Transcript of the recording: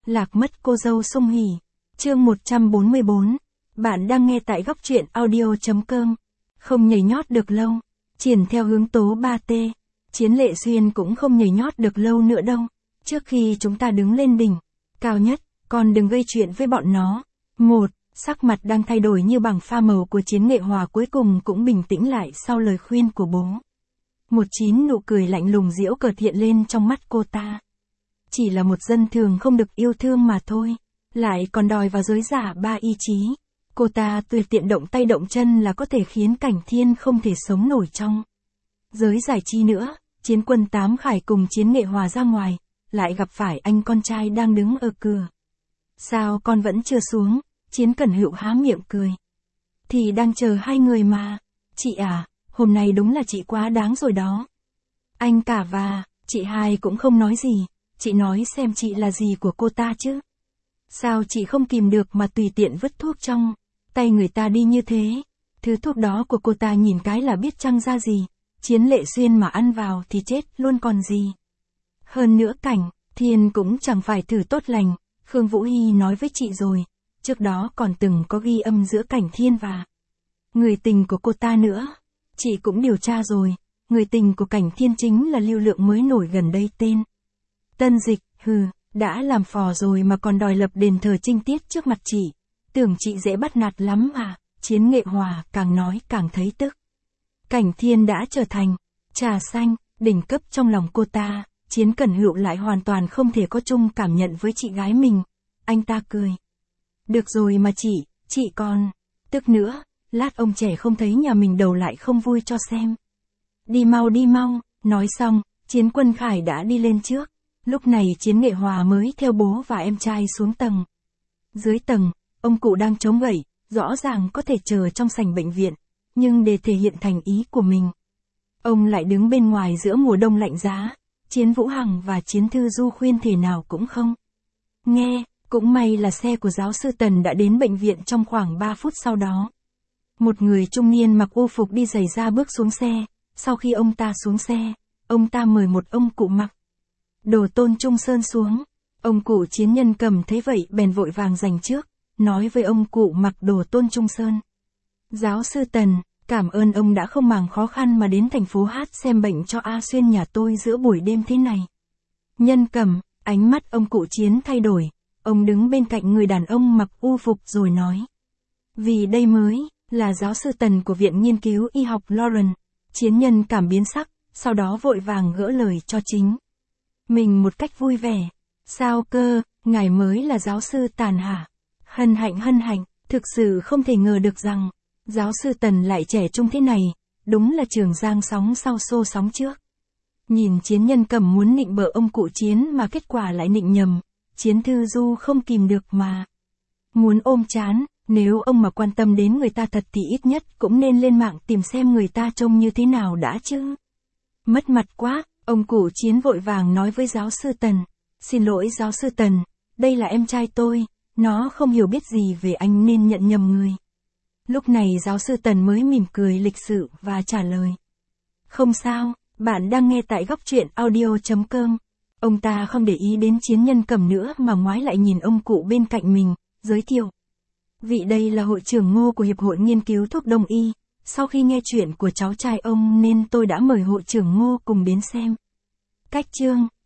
Lạc mất cô dâu Sung Hỉ. Chương 144. Bạn đang nghe tại góc truyện audio.com. Không nhảy nhót được lâu. Triển theo hướng tố 3T. Chiến Lệ Xuyên cũng không nhảy nhót được lâu nữa đâu. Trước khi chúng ta đứng lên đỉnh cao nhất, còn đừng gây chuyện với bọn nó. Sắc mặt đang thay đổi như bằng pha màu của Chiến Nghệ Hòa cuối cùng cũng bình tĩnh lại sau lời khuyên của bố. Nụ cười lạnh lùng giễu cợt hiện lên trong mắt cô ta. Chỉ là một dân thường không được yêu thương mà thôi, lại còn đòi vào giới giả ba ý chí. Cô ta tùy tiện động tay động chân là có thể khiến Cảnh Thiên không thể sống nổi trong giới giải trí nữa. Chiến Quân Tám Khải cùng Chiến Nghệ Hòa ra ngoài, lại gặp phải anh con trai đang đứng ở cửa. Sao con vẫn chưa xuống? Chiến Cẩn Hựu há miệng cười. Thì đang chờ hai người mà. Chị à, hôm nay đúng là chị quá đáng rồi đó. Anh cả và chị hai cũng không nói gì. Chị nói xem chị là gì của cô ta chứ. Sao chị không kìm được mà tùy tiện vứt thuốc trong tay người ta đi như thế? Thứ thuốc đó của cô ta nhìn cái là biết chăng ra gì. Chiến Lệ Xuyên mà ăn vào thì chết luôn còn gì. Hơn nữa Cảnh Thiên cũng chẳng phải thử tốt lành. Khương Vũ Hy nói với chị rồi. Trước đó còn từng có ghi âm giữa Cảnh Thiên và người tình của cô ta nữa. Chị cũng điều tra rồi. Người tình của Cảnh Thiên chính là Lưu Lượng mới nổi gần đây tên Tân Dịch. Đã làm phò rồi mà còn đòi lập đền thờ trinh tiết trước mặt chị. Tưởng chị dễ bắt nạt lắm à? Chiến Nghệ Hòa càng nói càng thấy tức. Cảnh Thiên đã trở thành trà xanh, đỉnh cấp trong lòng cô ta. Chiến Cẩn Hựu lại hoàn toàn không thể có chung cảm nhận với chị gái mình. Anh ta cười. Được rồi mà chị còn tức nữa. Lát ông trẻ không thấy nhà mình đầu lại không vui cho xem. Đi mau. Nói xong, Chiến Quân Khải đã đi lên trước. Lúc này Chiến Nghệ Hòa mới theo bố và em trai xuống tầng. Dưới tầng, ông cụ đang chống gậy, rõ ràng có thể chờ trong sảnh bệnh viện, nhưng để thể hiện thành ý của mình, ông lại đứng bên ngoài giữa mùa đông lạnh giá. Chiến Vũ Hằng và Chiến Thư Du khuyên thế nào cũng không nghe. Cũng may là xe của giáo sư Tần đã đến bệnh viện trong khoảng 3 phút sau đó. Một người trung niên mặc ô phục đi giày da bước xuống xe. Sau khi ông ta xuống xe, ông ta mời một ông cụ mặc đồ Tôn Trung Sơn xuống. Ông cụ Chiến Nhân Cầm thấy vậy bèn vội vàng giành trước, nói với ông cụ mặc đồ Tôn Trung Sơn. Giáo sư Tần, cảm ơn ông đã không màng khó khăn mà đến thành phố Hát xem bệnh cho A Xuyên nhà tôi giữa buổi đêm thế này. Nhân Cầm, ánh mắt ông cụ Chiến thay đổi. Ông đứng bên cạnh người đàn ông mặc u phục rồi nói. Vì đây mới là giáo sư Tần của Viện Nghiên cứu Y học Lawrence. Chiến Nhân Cảm biến sắc, sau đó vội vàng gỡ lời cho chính mình một cách vui vẻ. Sao cơ, ngài mới là giáo sư Tần hả? Hân hạnh, thực sự không thể ngờ được rằng giáo sư Tần lại trẻ trung thế này. Đúng là Trường Giang sóng sau xô sóng trước. Nhìn Chiến Nhân Cầm muốn nịnh bợ ông cụ Chiến mà kết quả lại nịnh nhầm. Chiến Thư Du không kìm được mà muốn ôm chán. Nếu ông mà quan tâm đến người ta thật thì ít nhất cũng nên lên mạng tìm xem người ta trông như thế nào đã chứ. Mất mặt quá, ông cụ Chiến vội vàng nói với giáo sư Tần. Xin lỗi giáo sư Tần, đây là em trai tôi, nó không hiểu biết gì về anh nên nhận nhầm người. Lúc này giáo sư Tần mới mỉm cười lịch sự và trả lời. Không sao, bạn đang nghe tại góc truyện audio.com. Ông ta không để ý đến Chiến Nhân Cầm nữa mà ngoái lại nhìn ông cụ bên cạnh mình, giới thiệu. Vị đây là hội trưởng Ngô của Hiệp hội Nghiên cứu Thuốc Đông Y. Sau khi nghe chuyện của cháu trai ông nên tôi đã mời hội trưởng Ngô cùng đến xem cách chương.